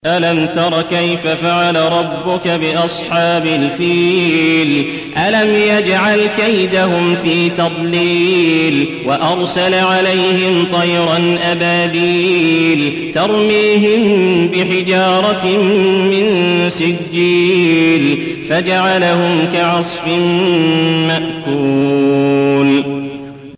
ألم تر كيف فعل ربك بأصحاب الفيل ألم يجعل كيدهم في تضليل وأرسل عليهم طيرا أبابيل ترميهم بحجارة من سجيل فجعلهم كعصف مأكول.